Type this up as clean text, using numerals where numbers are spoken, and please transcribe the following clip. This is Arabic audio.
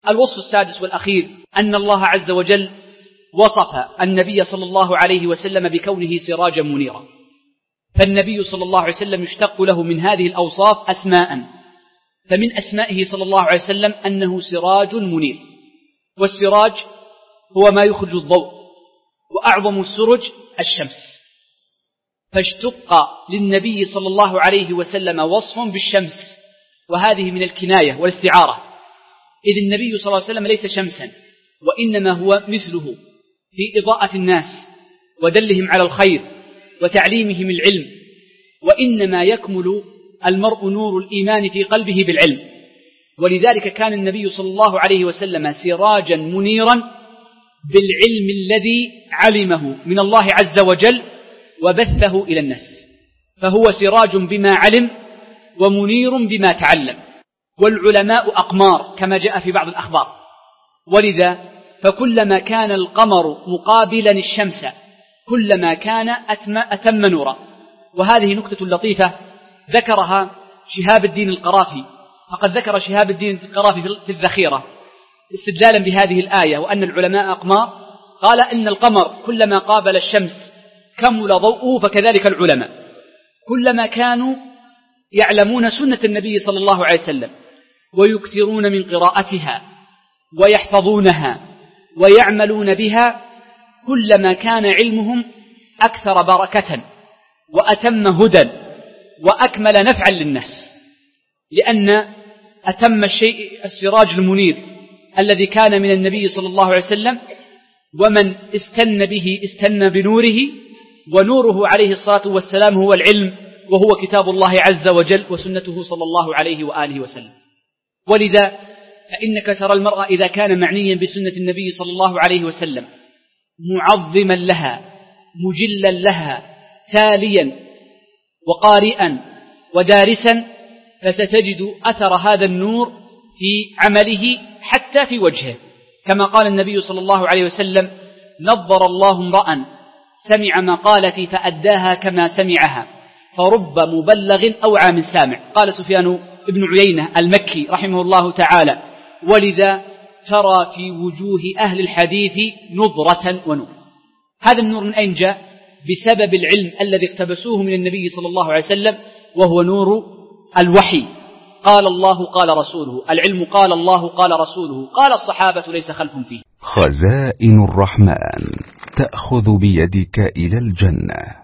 الوصف السادس والأخير أن الله عز وجل وصف النبي صلى الله عليه وسلم بكونه سراجا منيرا، فالنبي صلى الله عليه وسلم يشتق له من هذه الأوصاف أسماء، فمن أسمائه صلى الله عليه وسلم أنه سراج منير، والسراج هو ما يخرج الضوء، وأعظم السرج الشمس، فاشتق للنبي صلى الله عليه وسلم وصف بالشمس، وهذه من الكناية والاستعارة، إذ النبي صلى الله عليه وسلم ليس شمسا، وإنما هو مثله في إضاءة الناس ودلهم على الخير وتعليمهم العلم، وإنما يكمل المرء نور الإيمان في قلبه بالعلم، ولذلك كان النبي صلى الله عليه وسلم سراجا منيرا بالعلم الذي علمه من الله عز وجل وبثه إلى الناس، فهو سراج بما علم ومنير بما تعلم، والعلماء أقمار كما جاء في بعض الأخبار، ولذا فكلما كان القمر مقابلا الشمس كلما كان أتم نورا. وهذه نكتة لطيفة ذكرها شهاب الدين القرافي، فقد ذكر شهاب الدين القرافي في الذخيرة استدلالا بهذه الآية وأن العلماء أقمار، قال إن القمر كلما قابل الشمس كمل ضوءه، فكذلك العلماء كلما كانوا يعلمون سنة النبي صلى الله عليه وسلم ويكثرون من قراءتها ويحفظونها ويعملون بها، كلما كان علمهم أكثر بركة وأتم هدى وأكمل نفعا للناس، لأن أتم الشيء السراج المنير الذي كان من النبي صلى الله عليه وسلم، ومن استن به استن بنوره، ونوره عليه الصلاة والسلام هو العلم، وهو كتاب الله عز وجل وسنته صلى الله عليه وآله وسلم. ولذا فإنك ترى المرء إذا كان معنيا بسنة النبي صلى الله عليه وسلم معظما لها مجلا لها تاليا وقارئا ودارسا، فستجد أثر هذا النور في عمله حتى في وجهه، كما قال النبي صلى الله عليه وسلم: نظر الله امرأ سمع مقالتي فأداها كما سمعها فرب مبلغ أوعى من سامع. قال سفيان بن عيينة المكي رحمه الله تعالى: ولذا ترى في وجوه أهل الحديث نظرة ونور. هذا النور من أين جاء؟ بسبب العلم الذي اقتبسوه من النبي صلى الله عليه وسلم، وهو نور الوحي. قال الله قال رسوله، العلم قال الله قال رسوله قال الصحابة ليس خلف فيه. خزائن الرحمن تأخذ بيدك إلى الجنة.